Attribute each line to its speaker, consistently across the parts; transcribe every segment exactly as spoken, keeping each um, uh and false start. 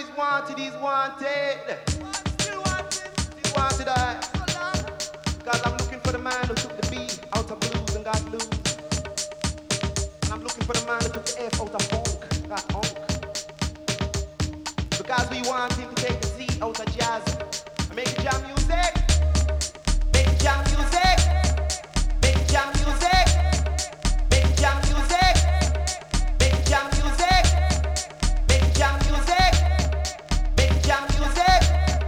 Speaker 1: wanted is wanted. Still wanted. Still wanted I. Because I'm looking for the man who took the B out of blues and got blues. And I'm looking for the man who took the F out of funk, got funk. Because we want him to take the Z out of jazz. And make it jam music. Make it jam music. Make it jam music. Make it jam music. Make it jam music. Make it jam music. Make it jam music.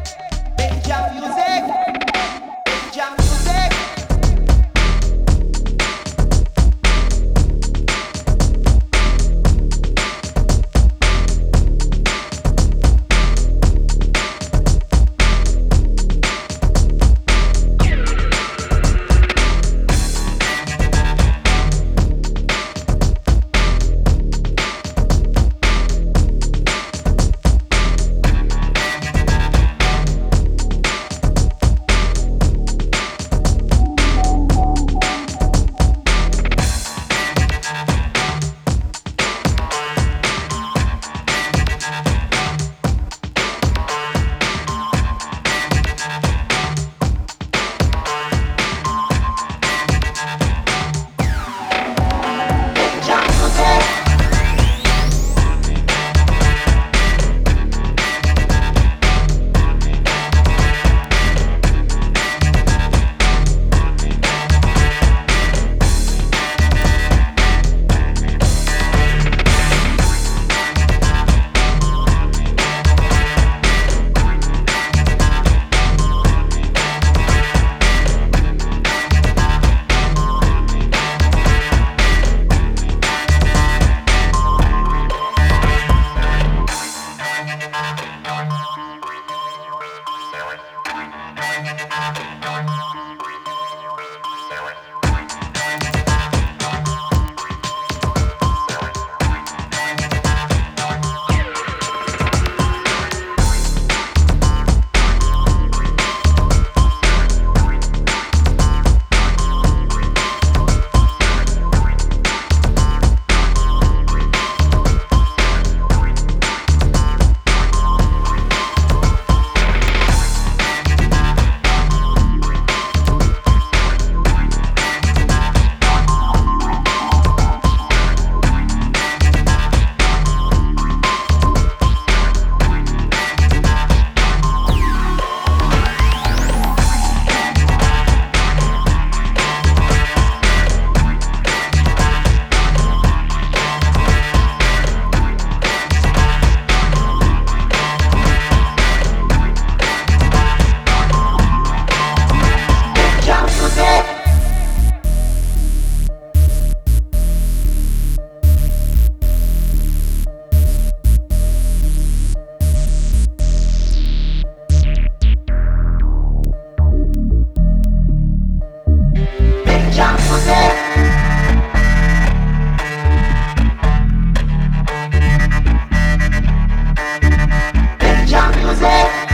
Speaker 1: Make it jam music. Make it jam music. Jam music.